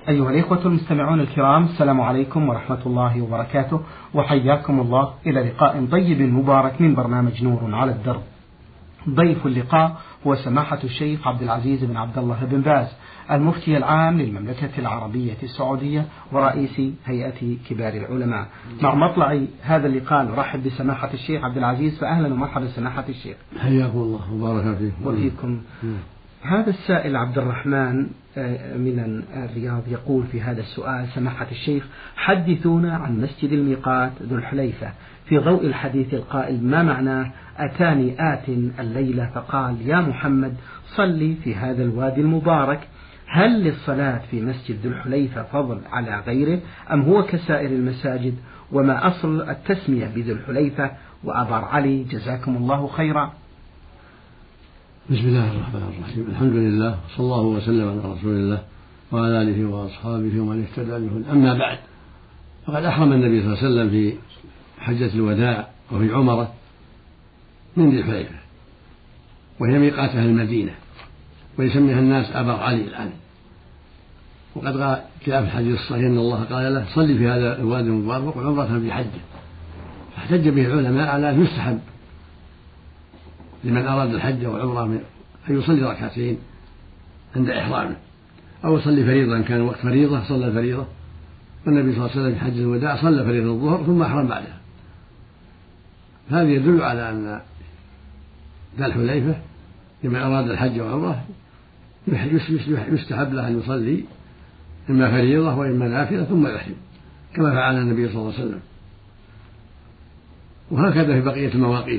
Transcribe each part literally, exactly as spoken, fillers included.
أيها الإخوة المستمعون الكرام، السلام عليكم ورحمة الله وبركاته، وحياكم الله إلى لقاء طيب مبارك من برنامج نور على الدرب. ضيف اللقاء هو سماحة الشيخ عبد العزيز بن عبد الله بن باز، المفتي العام للمملكة العربية السعودية ورئيس هيئة كبار العلماء. مع مطلع هذا اللقاء نرحب بسماحة الشيخ عبد العزيز، فأهلا ومرحبا سماحة الشيخ. حياكم الله وبارك فيكم. وفيكم. هذا السائل عبد الرحمن من الرياض يقول في هذا السؤال: سماحة الشيخ، حدثونا عن مسجد الميقات ذو الحليفة في ضوء الحديث القائل ما معناه أتاني آت الليلة فقال يا محمد صلي في هذا الوادي المبارك. هل للصلاة في مسجد ذو الحليفة فضل على غيره أم هو كسائر المساجد؟ وما أصل التسمية بذو الحليفة؟ وأبار علي جزاكم الله خيرا. بسم الله الرحمن الرحيم. الحمد لله، صلى الله وسلم على رسول الله وعلى آله وأصحابه ومن اهتدى بهدى. أما بعد، فقد أحرم النبي صلى الله عليه وسلم في حجة الوداع وفي عمرة من ذي الحليفة، وهي ميقات أهل المدينة، ويسميها الناس أبار علي الآن. وقد جاء في الحديث الصحيح أن الله قال له صلي في هذا الوادي المبارك عمرة في حجة، فاحتج به العلماء على أن يستحب لمن أراد الحج والعمرة أن يصلي ركعتين عند إحرامه، أو يصلي فريضة إن كان وقت فريضة صلى الفريضة. والنبي صلى الله عليه وسلم في حجة الوداع صلى فريضة الظهر ثم أحرم بعدها. هذا يدل على أن ذا الحليفة لمن أراد الحج والعمرة يستحب له أن يصلي إما فريضة وإما نافلة ثم يحرم، كما فعل النبي صلى الله عليه وسلم. وهكذا في بقية المواقيت،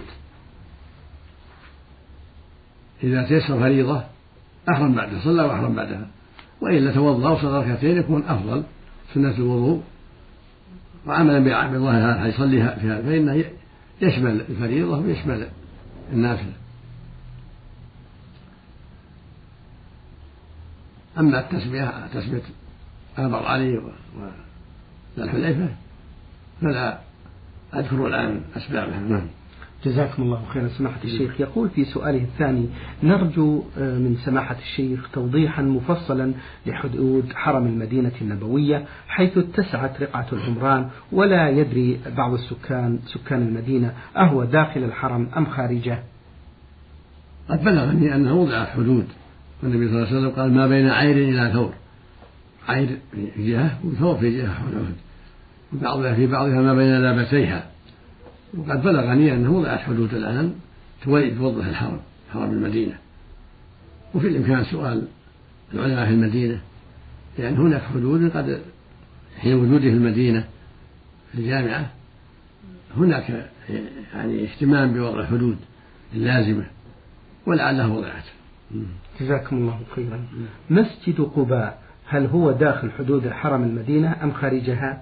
إذا تيسر فريضة أحرم بعدها، صلى وأحرم بعدها، وإلا توضأ وصلى ركعتين يكون أفضل سنة الوضوء، وعملا بالله يصليها فيها، فإنه يشمل الفريضة ويشمل النافلة. أما التسمية تسمية أبر علي وذا الحليفة فلا أذكر الآن أسبابها. نعم. جزاكم الله خيرا سماحة الشيخ. يقول في سؤاله الثاني: نرجو من سماحة الشيخ توضيحا مفصلا لحدود حرم المدينة النبوية، حيث اتسعت رقعة العمران ولا يدري بعض السكان سكان المدينة أهو داخل الحرم أم خارجه. قد بلغني أنه وضعت حدود، والنبي صلى الله عليه وسلم قال ما بين عير إلى ثور، عير في جهة وثور في جهة، وبعضها في بعضها ما بين لابتيها. وقد بلغني أنه وضعت حدود الآن توضح الحرم، حرم المدينة. وفي الإمكان سؤال العلماء في المدينة، لأن يعني هناك حدود قد حين وجوده في المدينة في الجامعة هناك يعني اهتمام بوضع الحدود اللازمة، ولعلها وضعت. جزاكم الله خيرا. مسجد قباء هل هو داخل حدود الحرم المدينة أم خارجها؟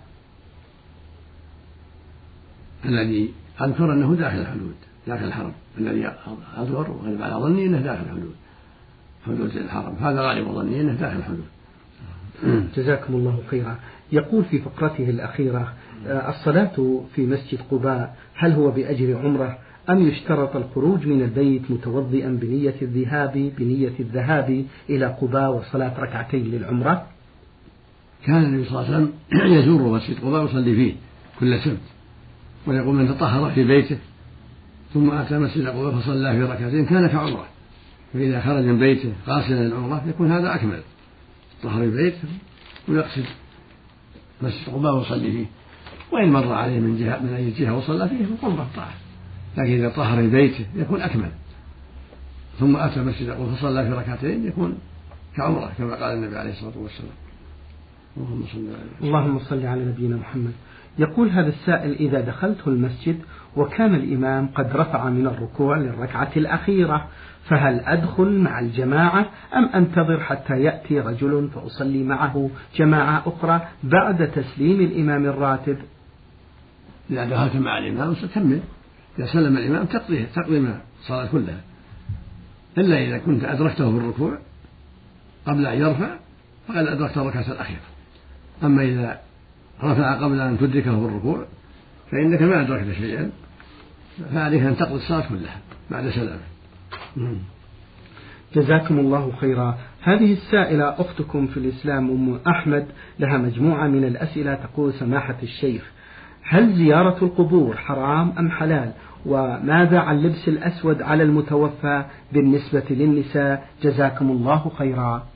الذي أذكر أنه داخل الحدود، داخل الحرم. الذي أذكر وغالب على ظني أنه داخل الحدود، حدود الحرم، هذا غالب ظني أنه داخل الحدود. جزاكم الله خيرا. يقول في فقرته الأخيرة: الصلاة في مسجد قباء هل هو بأجر عمرة أم يشترط الخروج من البيت متوضئا بنية الذهاب بنية الذهاب إلى قباء وصلاة ركعتين للعمرة؟ كان النبي صلى الله عليه وسلم يزور مسجد قباء ويصلي فيه كل سبت، ويقول من تطهر في بيته ثم أتى مسجد قباء فصلى في ركعتين كان كعمرة. فإذا خرج من بيته قاصدا للعمرة يكون هذا أكمل، طهر في بيته ويقصد مسجد قباء ويصلي فيه، وإن مر عليه من جهة من أي جهة وصلى فيه فقمة طاعة. لكن إذا طهر في بيته يكون أكمل، ثم أتى مسجد قباء فصلى في ركعتين يكون كعمرة، كما قال النبي عليه الصلاة والسلام. اللهم صل على اللهم صل على نبينا محمد. يقول هذا السائل: إذا دخلت المسجد وكان الإمام قد رفع من الركوع للركعة الأخيرة، فهل أدخل مع الجماعة أم أنتظر حتى يأتي رجل فأصلي معه جماعة أخرى بعد تسليم الإمام الراتب؟ إذا دخلت مع الإمام ستكمل، إذا سلم الإمام تقضي تقضي ما صلاة كلها، إلا إذا كنت أدركته في الركوع قبل أن يرفع فقد أدركت الركعة الأخيرة. أما إذا رفع قبل أن تدركه في الركوع فإنك ما أدركت شيئا، فعليك أن تقضي الصلاة كلها بعد سلامه. جزاكم الله خيرا. هذه السائلة أختكم في الإسلام أم أحمد لها مجموعة من الأسئلة، تقول: سماحة الشيخ، هل زيارة القبور حرام أم حلال؟ وماذا عن لبس الأسود على المتوفى بالنسبة للنساء؟ جزاكم الله خيرا.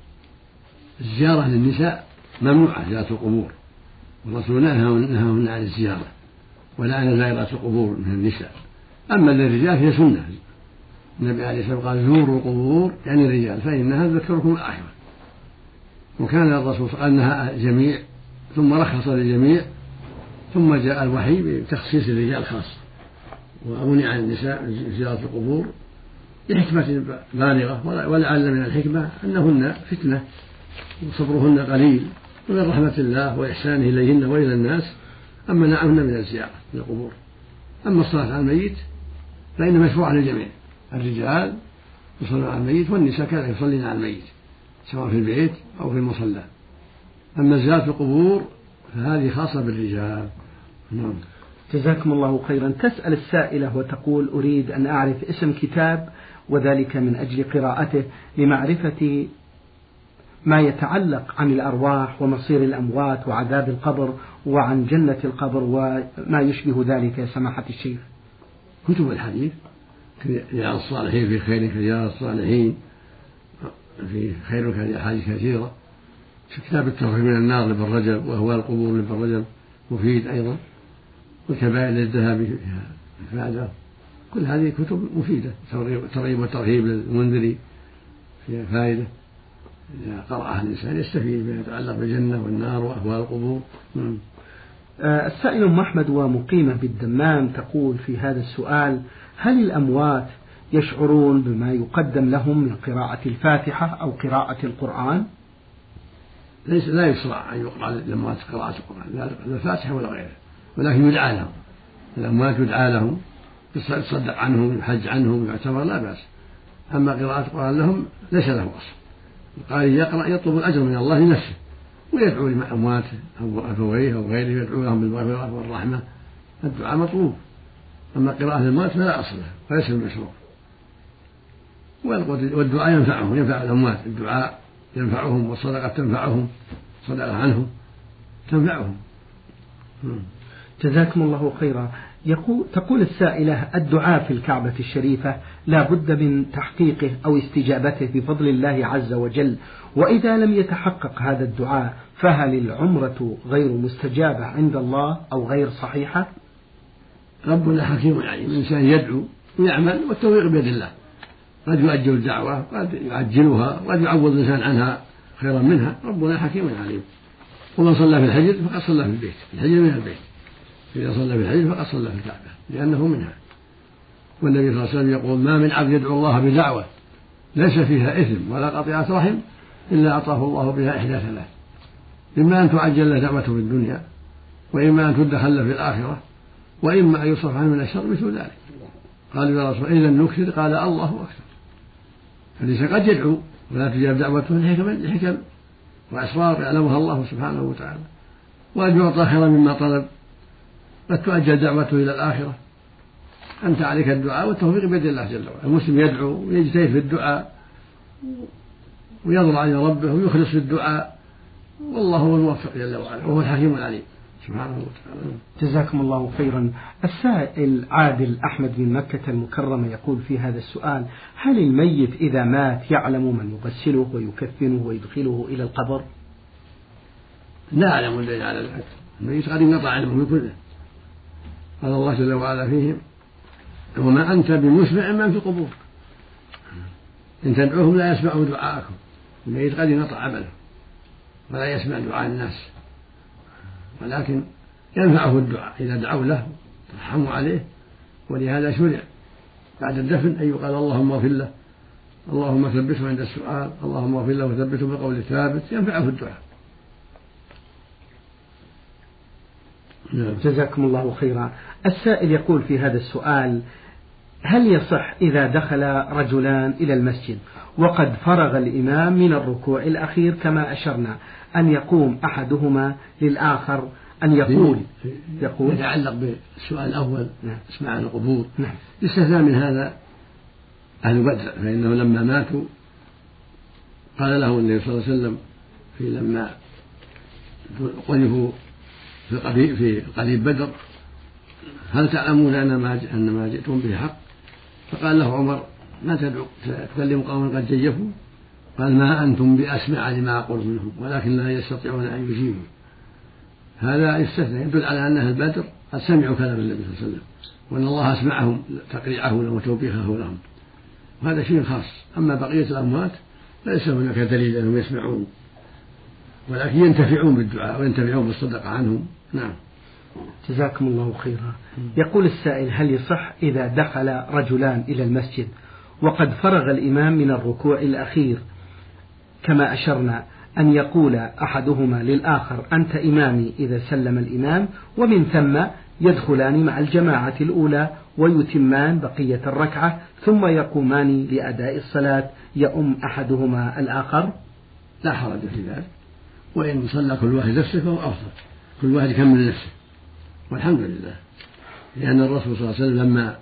الزيارة للنساء ممنوعة، زيارة القبور، والرسول نهاهن عن الزيارة ولعن زائرات القبور من النساء. أما للرجال هي سنة، النبي عليه الصلاة والسلام قال: زوروا القبور يعني الرجال فإنها تذكركم الآخرة. وكان الرسول قال: نهى الجميع ثم رخص للجميع، ثم جاء الوحي بتخصيص الرجال خاصة، وأغني عن النساء زيارة القبور لحكمة بالغة. ولعل من الحكمة أنهن فتنة وصبرهن قليل ومن رحمة الله وإحسانه إليهن وإلى الناس أما منعهن من الزيارة من القبور. أما الصلاة على الميت فإن مشروع للجميع، الرجال يصلون على الميت والنساء كذلك يصلين على الميت سواء في البيت أو في المصلى. أما زيارة القبور فهذه خاصة بالرجال. نعم. جزاكم الله خيرا. تسأل السائلة وتقول: أريد أن أعرف اسم كتاب، وذلك من أجل قراءته لمعرفة ما يتعلق عن الأرواح ومصير الأموات وعذاب القبر وعن جنة القبر وما يشبه ذلك يا سماحة الشيخ. كتب الحديث رياض الصالحين في خير رياض الصالحين، في خير أحاديث كثيرة. في كتاب التوحيد من النار لابن رجب، وأهوال القبور لابن رجب مفيد أيضا، والكبائر للذهبي فيها إفادة. كل هذه كتب مفيدة، ترغيب وترهيب للمنذري فيها فائدة، إذا قرأها الإنسان يستفيد بما يتعلق بالجنة والنار وأهوال القبور. السائل أم أحمد ومقيمة بالدمام تقول في هذا السؤال: هل الأموات يشعرون بما يقدم لهم من قراءة الفاتحة أو قراءة القرآن؟ ليس لا يشرع أن يقرأ للأموات قراءة القرآن، لا الفاتحة ولا غيره، ولكن يدعى لهم. الأموات يدعى لهم، يصدق عنهم، يحج عنهم، يعتبر لا بأس. أما قراءة القرآن لهم ليس له أصل. القارئ يقرأ يطلب الأجر من الله لنفسه، ويدعو لأمواته أو أبويه أو غيره، يدعو لهم بالمغفرة والرحمة، الدعاء مطلوب. أما قراءة الموت فلا أصل له فليس بمشروع. والدعاء ينفعهم، ينفع الأموات، الدعاء ينفعهم، والصدقة تنفعهم، صدقة عنهم تنفعهم. جزاكم الله خيرا. يقول تقول السائلة: الدعاء في الكعبة الشريفة لا بد من تحقيقه أو استجابته بفضل الله عز وجل، وإذا لم يتحقق هذا الدعاء فهل العمرة غير مستجابة عند الله أو غير صحيحة؟ ربنا حكيم عليم. الإنسان يدعو ويعمل والتوفيق بيد الله، قد يؤجل الدعوة قد يعجلها قد يعوض الإنسان عنها خيرا منها. ربنا حكيم عليم. ومن صلى في الحجر فقد صلى في البيت، الحجر من البيت، إذا صلى في الحجر فقد صلى في الكعبة لأنه منها. والنبي صلى الله عليه وسلم يقول: ما من عبد يدعو الله بدعوة ليس فيها إثم ولا قطيعة رحم إلا أعطاه الله بها إحدى ثلاث: إما أن تعجل له دعوته في الدنيا، وإما أن تدخل له في الآخرة، وإما أن يصرف عنه من الشر مثل ذلك. قالوا: يا رسول الله إذا نكثر؟ قال: الله أكثر. فليس قد يدعو ولا تجاب دعوته لحكم وأسرار يعلمها الله سبحانه وتعالى، وأن يعطى خيرا مما طلب، قد تؤجل دعوته إلى الآخرة. أنت عليك الدعاء والتوفيق بيد الله جل وعلا. المسلم يدعو ويجتهد في الدعاء ويضرع إلى ربه ويخلص في الدعاء، والله هو الموفق جل وعلا وهو الحكيم العليم سبحانه وتعالى. جزاكم الله خيرا. السائل عادل أحمد من مكة المكرمة يقول في هذا السؤال: هل الميت إذا مات يعلم من يغسله ويكفنه ويدخله إلى القبر؟ لا أعلم الدليل على ذلك. الميت قد انقطع علمه كله. قال الله جل وعلا فيهم: وما أنت بمسمع من في القبور إن تدعوهم لا يسمعوا دعاءكم. الميت قد انقطع عمله ولا يسمع دعاء الناس، ولكن ينفعه الدعاء إذا دعوا له ترحموا عليه. ولهذا شرع بعد الدفن أن يقال: اللهم اغفر له، اللهم ثبته عند السؤال، اللهم اغفر له وثبته بقول الثابت، ينفعه الدعاء. جزاكم الله خيرا. السائل يقول في هذا السؤال: هل يصح إذا دخل رجلان إلى المسجد وقد فرغ الإمام من الركوع الأخير كما أشرنا أن يقوم أحدهما للآخر أن يقول يقول يتعلق بالسؤال الأول اسمع عن القبور، نعم. يستثنى من هذا أهل بدر، فإنه لما ماتوا قال له النبي صلى الله عليه وسلم في لما قذفوا في قليب في قليب بدر: هل تعلمون أن ما أن ما جئتم به حق؟ فقال له عمر: ما تدعو تكلم قوما قد جيفوا؟ قال: ما أنتم بأسمع لما أقول منهم ولكن لا يستطيعون أن يجيبوا. هذا يستثنى يدل على أن أهل بدر قد سمعوا كلام النبي صلى الله عليه وسلم وأن الله أسمعهم تقريعه لهم وتوبيخه لهم، وهذا شيء خاص. أما بقية الأموات ليس هناك دليل أنهم يسمعون، ولكن ينتفعون بالدعاء وينتفعون بالصدقة عنهم. نعم. جزاكم الله خيرا. يقول السائل: هل يصح إذا دخل رجلان إلى المسجد وقد فرغ الإمام من الركوع الأخير كما أشرنا أن يقول أحدهما للآخر: أنت إمامي إذا سلم الإمام، ومن ثم يدخلان مع الجماعة الأولى ويتمان بقية الركعة ثم يقومان لأداء الصلاة يؤم أحدهما الآخر؟ لا حرج في ذلك، وإن صلى كل واحد نفسه فهو أفضل، كل واحد يكمل نفسه، والحمد لله. لأن الرسول صلى الله عليه وسلم لما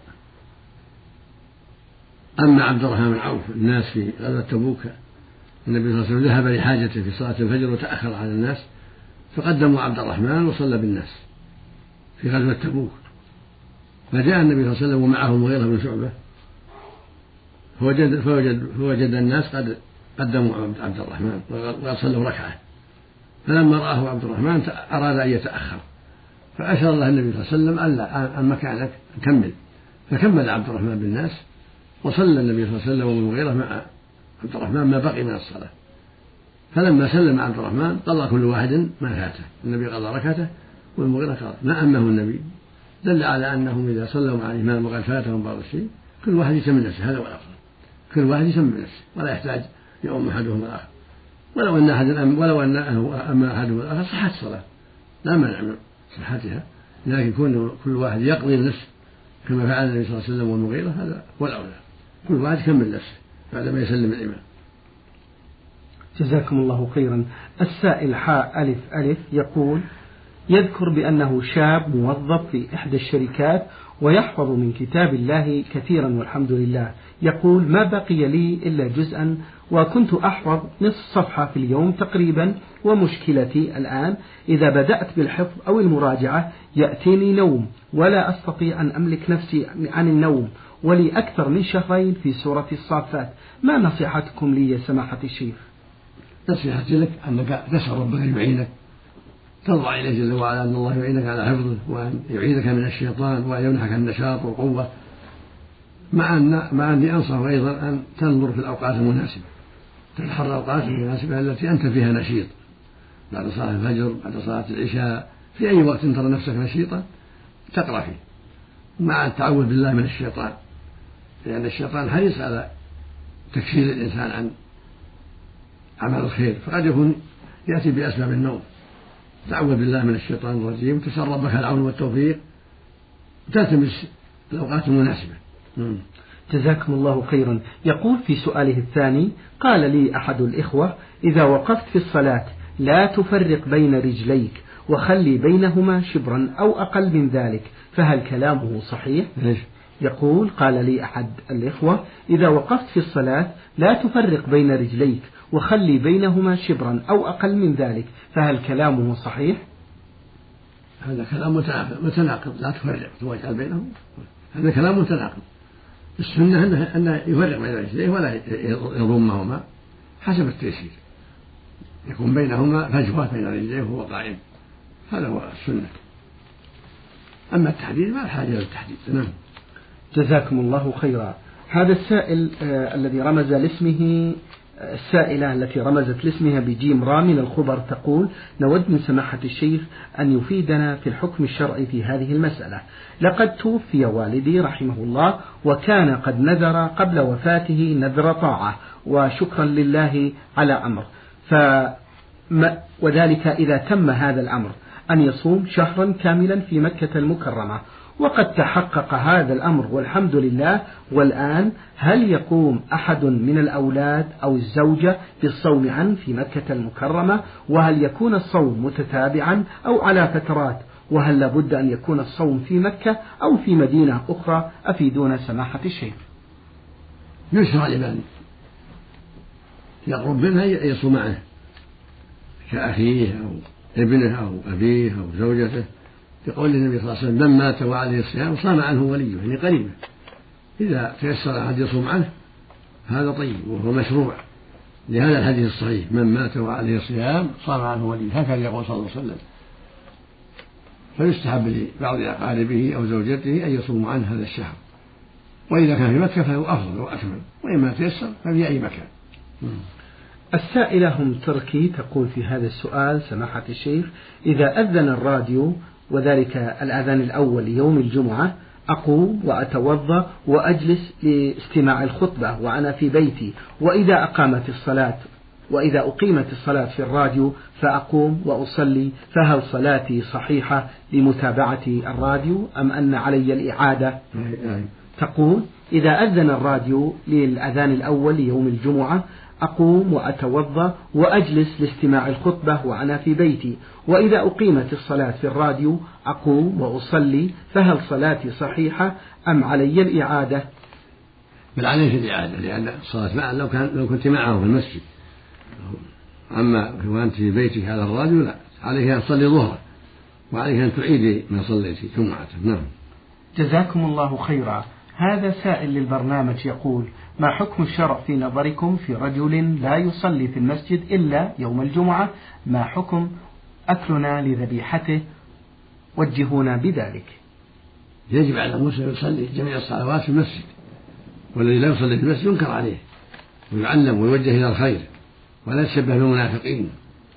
أما عبد الرحمن بن عوف الناس في غزوة تبوك، النبي صلى الله عليه وسلم ذهب لحاجته في صلاة الفجر وتأخر على الناس فقدموا عبد الرحمن وصلى بالناس في غزوة تبوك. فجاء النبي صلى الله عليه وسلم ومعه المغيرة بن شعبة فوجد, فوجد, فوجد الناس قد قدموا عبد الرحمن وقد صلوا ركعة، فلما رآه عبد الرحمن أراد أن يتأخر فأشار له النبي صلى الله عليه وسلم: ألا أن مكانك كمل. فكمل عبد الرحمن بالناس وصلى النبي صلى الله عليه وسلم والمغيرة مع عبد الرحمن ما بقي من الصلاة. فلما سلم عبد الرحمن قضى كل واحد ما فاته، النبي قضى ركعته والمغيرة قضى ما أمه النبي، دل على أنهم إذا صلوا مع الإمام وقد فاتهم بعض الشيء كل واحد يسمي نفسه، هذا هو الأفضل، كل واحد يسمي نفسه ولا يحتاج يؤم أحدهم الآخر. ولو أن أحد ولو أن أما أحدهم الآخر صحت الصلاة لا مانع من صحتها، لكن كون كل واحد يقضي نفسه كما فعل النبي صلى الله عليه وسلم والمغيرة هذا هو الأولى، كل واحد يكمل نفسه بعدما يسلم الإمام. جزاكم الله خيرا. السائل حاء ألف ألف يقول: يذكر بأنه شاب موظف في إحدى الشركات ويحفظ من كتاب الله كثيرا والحمد لله، يقول: ما بقي لي إلا جزءا وكنت أحفظ نصف صفحة في اليوم تقريبا، ومشكلتي الآن إذا بدأت بالحفظ أو المراجعة يأتيني نوم ولا أستطيع أن أملك نفسي عن النوم، ولي أكثر من شهرين في سورة الصافات، ما نصيحتكم لي يا سماحة الشيخ؟ نصيحتي لك أنك تسأل ربك يعينك، تضرع إليه جل وعلا أن الله يعينك على حفظه وأن يعيذك من الشيطان وأن يمنحك النشاط والقوة، مع أن مع أني أنصح أيضا أن تنظر في الأوقات المناسبة، تتحرى الأوقات المناسبة التي أنت فيها نشيط، بعد صلاة الفجر، بعد صلاة العشاء، في أي وقت ترى نفسك نشيطا تقرأ فيه، مع التعوذ بالله من الشيطان، لأن الشيطان حريص على تكفير الإنسان عن عمل الخير، فقد يكون يأتي بأسباب النوم. تعوذ بالله من الشيطان الرجيم، تسأل ربك العون والتوفيق، تلتمس الأوقات المناسبة. جزاكم الله خيرا. يقول في سؤاله الثاني: قال لي أحد الإخوة: إذا وقفت في الصلاة لا تفرق بين رجليك وخلي بينهما شبرا أو أقل من ذلك، فهل كلامه صحيح؟ إيش؟ يقول: قال لي أحد الإخوة: إذا وقفت في الصلاة لا تفرق بين رجليك وخلي بينهما شبرا أو أقل من ذلك، فهل كلامه صحيح؟ هذا كلام متناقض، لا تفرق واجعل بينهم، هذا كلام متناقض. السنة أنه أنه يفرق بين رجليه ولا يضمهما حسب التيسير، يكون بينهما فجوة بين رجليه وهو قائم، هذا هو السنة. أما التحديد ما الحاجة للتحديد. نعم. جزاكم الله خيرا. هذا السائل آه الذي رمز لاسمه السائلة التي رمزت لاسمها بجيم را من الخبر تقول: نود من سماحة الشيخ أن يفيدنا في الحكم الشرعي في هذه المسألة. لقد توفي والدي رحمه الله وكان قد نذر قبل وفاته نذر طاعة وشكرا لله على أمر، وذلك إذا تم هذا الأمر أن يصوم شهرا كاملا في مكة المكرمة، وقد تحقق هذا الأمر والحمد لله. والآن هل يقوم أحد من الأولاد أو الزوجة بالصوم عنه في مكة المكرمة؟ وهل يكون الصوم متتابعا أو على فترات؟ وهل لابد أن يكون الصوم في مكة أو في مدينة أخرى؟ أفيدونا سماحة الشيخ. يشرع لمن يقرب منها يصوم معه كأخيه أو ابنه أو أبيه أو زوجته، يقول النبي صلى الله عليه وسلم من مات وعليه الصيام صام عنه وليه، يعني قريبه. إذا تيسر أحد يصوم عنه هذا طيب وهو مشروع لهذا الحديث الصحيح من مات وعليه الصيام صام عنه وليه، هكذا يقول صلى الله عليه وسلم. فيستحب لبعض أقاربه أو زوجته أن يصوموا عنه هذا الشهر، وإذا كان في مكة فهو أفضل وأكمل، وإما تيسر ففي أي مكان. السائلة هم تركي تقول في هذا السؤال سماحة الشيخ: إذا أذن الراديو وذلك الأذان الأول يوم الجمعة أقوم وأتوضأ وأجلس لاستماع الخطبة وأنا في بيتي، وإذا أقامت الصلاة وإذا أقيمت الصلاة في الراديو فأقوم وأصلي، فهل صلاتي صحيحة لمتابعة الراديو أم أن علي الإعادة؟ تقول: إذا أذن الراديو للأذان الأول ليوم الجمعة أقوم وأتوضأ وأجلس لاستماع الخطبة وأنا في بيتي، وإذا أقيمت الصلاة في الراديو أقوم وأصلي، فهل صلاتي صحيحة أم علي الإعادة؟ بل عليك الإعادة، لأن الصلاة معا لو كان لو كنت معه في المسجد، أما وأنت في بيتك على الراديو لا، عليك أن تصلي ظهرا وعليك أن تعيدي ما صليت جمعة. نعم. جزاكم الله خيرا. هذا سائل للبرنامج يقول: ما حكم الشرع في نظركم في رجل لا يصلي في المسجد إلا يوم الجمعة؟ ما حكم أكلنا لذبيحته؟ وجهونا بذلك. يجب على المسلم يصلي جميع الصلوات في المسجد، والذي لا يصلي في المسجد ينكر عليه ويعلم ويوجه إلى الخير ولا يتشبه بالمنافقين،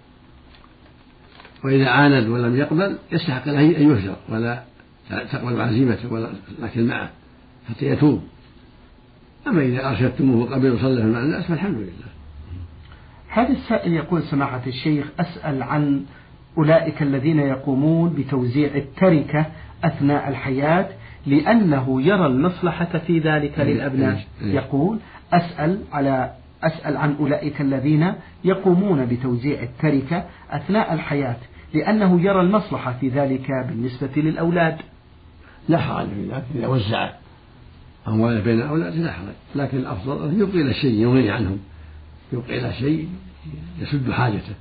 وإذا عاند ولم يقبل يستحق له أن يهجر ولا تقبل عزيمته ولا لكن معه حتى يتوب. أما إذا أرشدتموه قبل وصلى مع الناس فالحمد لله. هذا السائل يقول: سماحة الشيخ، أسأل عن أولئك الذين يقومون بتوزيع التركة أثناء الحياة لأنه يرى المصلحة في ذلك للأبناء. يقول: أسأل على أسأل عن أولئك الذين يقومون بتوزيع التركة أثناء الحياة لأنه يرى المصلحة في ذلك بالنسبة للأولاد. لا حرج في ذلك إذا وزع أمواله بين الأولاد لا حرج، لكن الأفضل أن يبقي إلى شيء يغني عنهم، يبقي إلى شيء يسد حاجته،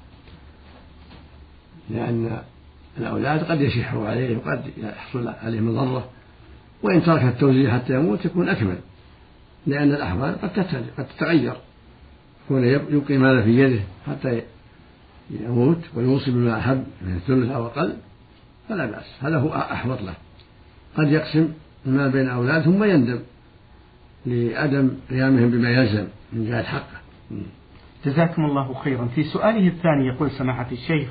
لأن الأولاد قد يشحوا عليه وقد يحصل عليه مضرة، وإن ترك التوزيع حتى يموت يكون أكمل، لأن الأحوال قد تتغير، يكون يبقي ماله في يده حتى يموت ويوصي بما أحب من الثلث أو أقل فلا بأس، هذا هو أحوط له. قد يقسم المال بين أولاد ثم يندم لعدم قيامهم بما يلزم من جهة حقه. جزاكم الله خيرا. في سؤاله الثاني يقول: سماحة الشيخ،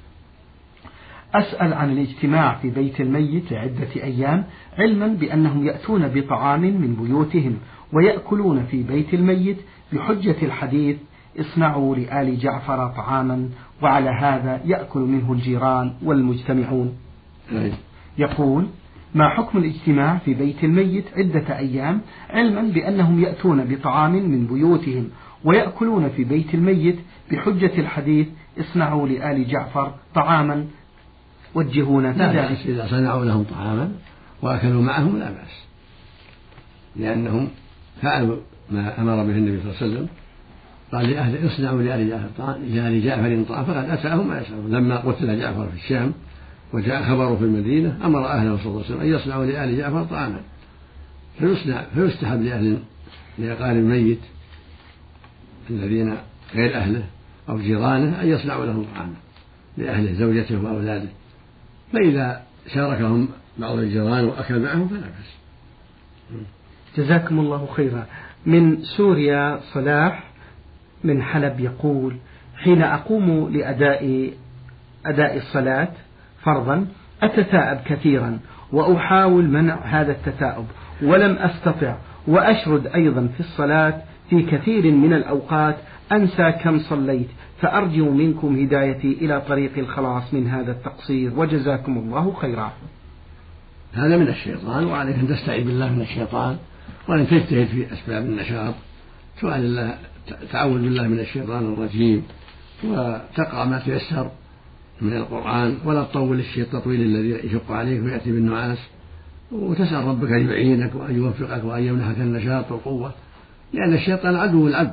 أسأل عن الاجتماع في بيت الميت لعدة أيام، علما بأنهم يأتون بطعام من بيوتهم ويأكلون في بيت الميت بحجة الحديث: اصنعوا لآل جعفر طعاما، وعلى هذا يأكل منه الجيران والمجتمعون. يقول: ما حكم الاجتماع في بيت الميت عدة أيام علما بأنهم يأتون بطعام من بيوتهم ويأكلون في بيت الميت بحجة الحديث: اصنعوا لآل جعفر طعاما، وجهونا في ذلك. إذا صنعوا لهم طعاما وأكلوا معهم لا بأس، لأنهم فعلوا ما أمر به النبي صلى الله عليه وسلم، قال لأهل اصنعوا لآل جعفر طعام، لآل جعفر طعام، فقد أتاهم ما يشاءون. لما قتل جعفر في الشام وجاء خبره في المدينة أمر أهله صلى الله عليه وسلم أن يصنعوا لآل جعفر طعاما، فيصنع فيستحب لأهل لأقارب الميت الذين غير أهله أو جيرانه أن يصنعوا لهم طعاما لأهله زوجته وأولاده، فإذا شاركهم بعض الجيران وأكل معهم فلا بأس. جزاكم الله خيرا. من سوريا صلاح من حلب يقول: حين أقوم لأداء أداء الصلاة فرضا أتثاءب كثيرا وأحاول منع هذا التثاؤب ولم أستطع، وأشرد أيضا في الصلاة في كثير من الأوقات أنسى كم صليت، فأرجو منكم هدايتي إلى طريق الخلاص من هذا التقصير، وجزاكم الله خيرا. هذا من الشيطان، وعليك أن تستعيذ بالله من الشيطان وأن تجتهد في أسباب النشاط، سؤال الله تعوذ بالله من الشيطان الرجيم، وتقرأ ما تيسر من القرآن ولا تطول الشيء التطويل الذي يشق عليك ويأتي بالنعاس، وتسأل ربك أن يعينك وأن يوفقك وأن يمنحك النشاط والقوة، لأن الشيطان عدو العبد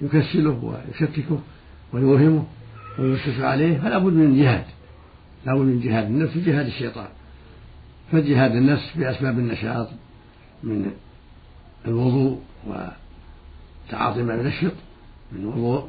يكسله ويشككه ويوهمه ويوسوس عليه، فلا بد من جهاد، لا بد من جهاد النفس وجهاد الشيطان. فجهاد النفس بأسباب النشاط من الوضوء وتعاطي ما ينشط من وضوء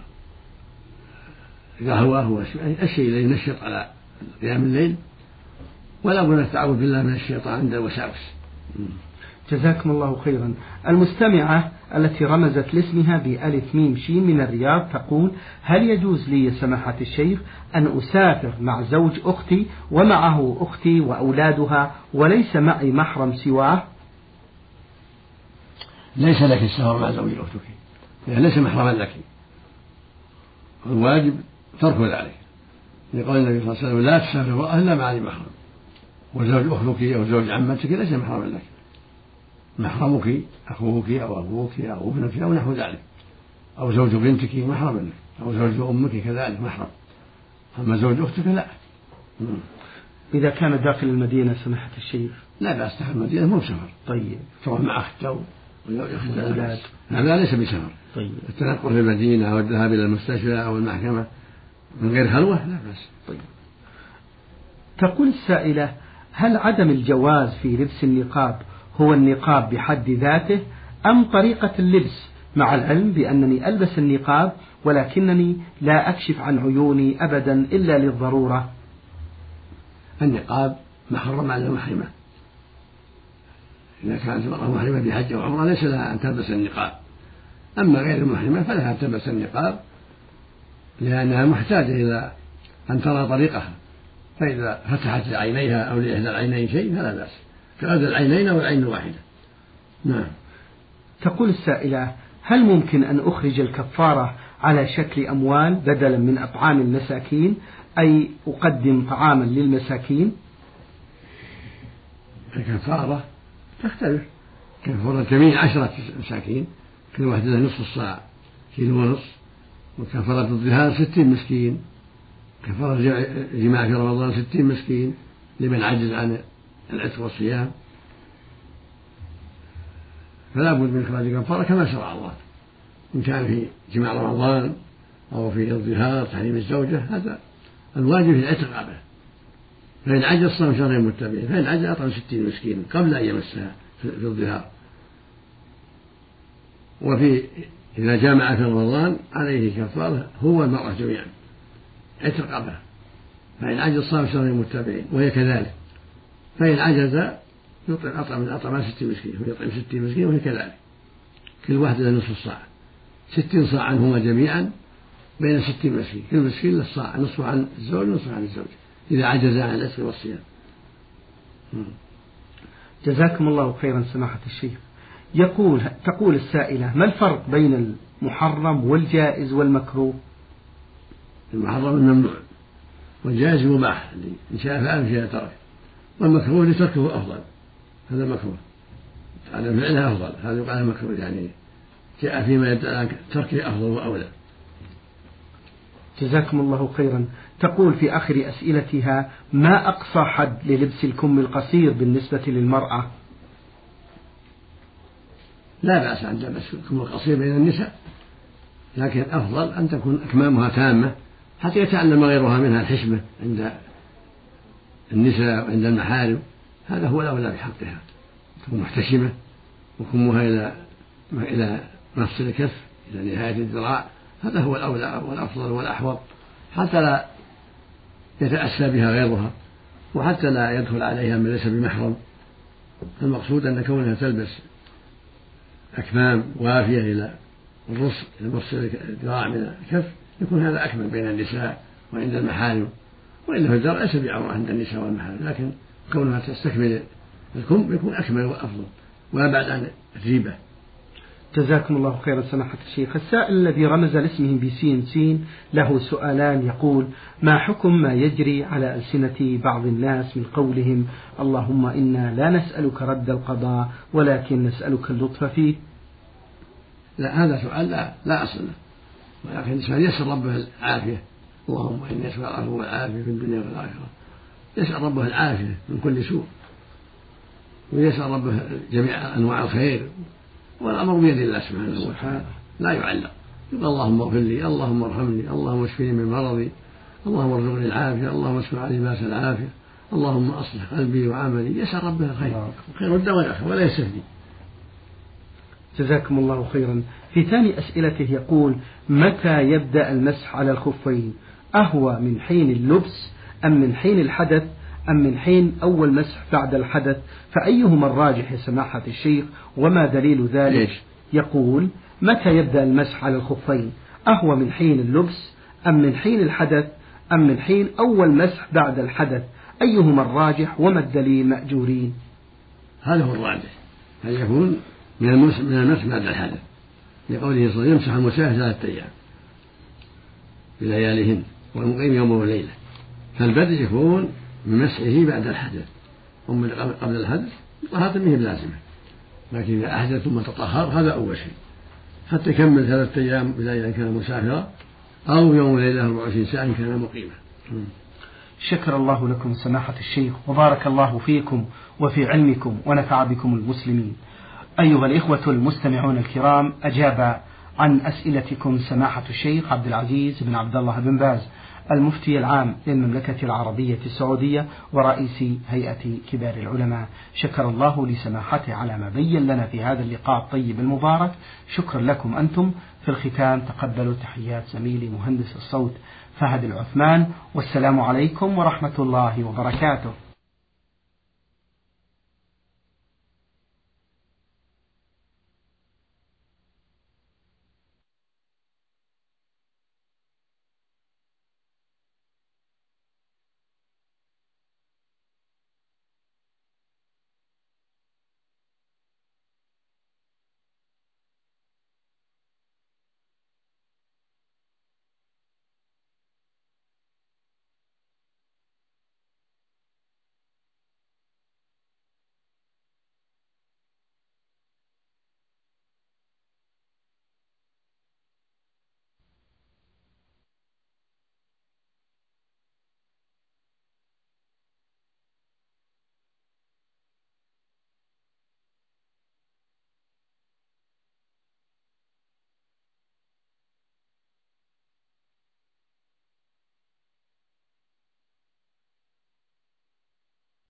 وقهوة والشيء الذي ينشط على قيام الليل، ولا بد من التعوذ بالله من الشيطان عند الوساوس. جزاكم الله خيرا. المستمعة التي رمزت لاسمها بألف ميم شين من الرياض تقول: هل يجوز لي سماحة الشيخ أن أسافر مع زوج أختي ومعه أختي وأولادها وليس معي محرم سواه؟ ليس لك السفر مع زوج أختك، يعني ليس محرما لك، الواجب ترك ذلك، لقول النبي صلى الله عليه وسلم: لا تسافر إلا مع ذي محرم. وزوج أختك أو زوج عمتك ليس محرما لك، محرمك أخوك أو أبوك أو ابنك أو نحو ذلك، أو زوج بنتك محرم لك، أو زوج أمك كذلك محرم، أما زوج أختك لا. إذا كان داخل المدينة سماحة الشيخ لا بأس، داخل المدينة مو سفر. طيب، تروح مع أخته وزوج أختك هذا ليس بسفر. طيب، التنقل في المدينة أو الذهاب إلى المستشفى أو المحكمة من غير خلوة لا بأس. طيب. تقول السائلة: هل عدم الجواز في لبس النقاب هو النقاب بحد ذاته أم طريقة اللبس، مع العلم بأنني ألبس النقاب ولكنني لا أكشف عن عيوني أبدا إلا للضرورة؟ النقاب محرم على المحرمة، إذا كانت المرأة محرمة بحج أو عمرة ليس لها أن تلبس النقاب، أما غير المحرمة فلها أن تلبس النقاب لأنها محتاجة إلى أن ترى طريقها، فإذا فتحت لعينيها أو لإحدى العينين شيء فلا بأس، كغزل العينين أو العين الواحدة. نعم. تقول السائلة: هل ممكن أن أخرج الكفارة على شكل أموال بدلا من أطعام المساكين، أي أقدم طعاما للمساكين؟ الكفارة تختلف، كفارة اليمين عشرة مساكين كل واحدة نصف الصاع كيلو ونصف، وكفارة الظهار ستين مسكين، كفارة الجماع في رمضان ستين مسكين لمن عجز عن العتق والصيام، فلا بد من إخراج الكفارة كما شرع الله، إن كان في جماع رمضان أو في الظهار تحريم الزوجة هذا الواجب في العتق قبله، فإن عجز صام شهرين متبعين، فإن عجز أطعم ستين مسكين قبل أن يمسها في الظهار. وفي إذا جامع في رمضان عليه كفارة هو المرأة جميعا عتق قبله، فإن عجز صام شهرين متبعين وهي كذلك، فإن عجز يطعم أطعم من أطعم ستين مسكين، ويطعم ستين مسكين وهي كذلك كل واحدة نصف الصاع، ستين صاعا هما جميعا بين ستين مسكين، كل مسكين للصاع، نصف عن الزوج ونصف عن الزوج إذا عجز عن العتق والصيام. جزاكم الله خيرا سماحة الشيخ. يقول تقول السائلة: ما الفرق بين المحرم والجائز والمكروه؟ المحرم الممنوع، والجائز مباح، إن شاء فعل إن شاء ترك، والمكروه لتركه أفضل، هذا مكروه على فعلها أفضل، هذا يقال مكروه، يعني جاء فيما يدعى تركه أفضل وأولى. جزاكم الله خيرا. تقول في آخر أسئلتها: ما أقصى حد للبس الكم القصير بالنسبة للمرأة؟ لا بأس أن تلبس الكم القصير بين النساء، لكن أفضل أن تكون أكمامها تامة حتى يتعلم غيرها منها الحشمة عند النساء وعند المحارم، هذا هو الأولى بحقها، تكون محتشمة وكمها إلى إلى نص الكف إلى نهاية الذراع، هذا هو الأولى والأفضل والأحوط، حتى لا يتأسى بها غيرها وحتى لا يدخل عليها من ليس بمحرم. المقصود أن كونها تلبس أكمام وافية إلى الرص إلى نص الذراع من الكف يكون هذا أكمل بين النساء وعند المحارم، وإلا الذراع ليس بعورة عند النساء والمحارم، لكن كونها تستكمل الكم يكون أكمل وأفضل وأبعد عن الريبة. جزاكم الله خيرا سماحة الشيخ. السائل الذي رمز لاسمه بسين سين له سؤالان، يقول: ما حكم ما يجري على ألسنة بعض الناس من قولهم: اللهم إنا لا نسألك رد القضاء ولكن نسألك اللطف فيه؟ لا، هذا سؤال لا, لا أصل له، ولكن الإنسان يسأل ربه العافية، اللهم إني أسأل العفو والعافية في الدنيا والآخرة، يسأل ربه العافية من كل سوء، ويسأل ربه جميع أنواع الخير، والأمر بيد الله سبحانه وتعالى لا يعلق. يقول اللهم اغفر لي، اللهم ارحمني، اللهم اشفني من مرضي، اللهم ارزقني العافية، اللهم اسمع علي لباس العافية، اللهم أصلح قلبي وعملي، يسأل ربه الخير، خير الدواء يا أخي ولا يستفدي. جزاكم الله خيرا. في ثاني أسئلته يقول: متى يبدأ المسح على الخفين؟ أهو من حين اللبس أم من حين الحدث أم من حين أول مسح بعد الحدث؟ فأيهما الراجح يا سماحة الشيخ وما دليل ذلك؟ إيش؟ يقول: متى يبدأ المسح على الخفين؟ أهو من حين اللبس أم من حين الحدث أم من حين أول مسح بعد الحدث؟ أيهما الراجح وما الدليل مأجورين؟ هذا هو الراجح، أن يكون من المسح من المسح بعد الحدث، لقوله صلى الله عليه وسلم: يمسح المسافر ثلاثة أيام بلياليهن والمقيم يوم وليلة. فالبدء يكون من مسحه بعد الحدث، أما قبل الحدث طهارة منه بلازمة، لكن إذا أحدث ثم تطهر هذا أول شيء حتى يكمل ثلاثة أيام إذا كان مسافرا، أو يوم وليلة أربع وعشرين ساعة إن كان مقيما. شكر الله لكم سماحة الشيخ وبارك الله فيكم وفي علمكم ونفع بكم المسلمين. أيها الإخوة المستمعون الكرام، أجاب عن أسئلتكم سماحة الشيخ عبد العزيز بن عبد الله بن باز المفتي العام للمملكة العربية السعودية ورئيس هيئة كبار العلماء. شكر الله لسماحته على ما بين لنا في هذا اللقاء الطيب المبارك. شكرا لكم أنتم. في الختام تقبلوا تحيات زميلي مهندس الصوت فهد العثمان، والسلام عليكم ورحمة الله وبركاته.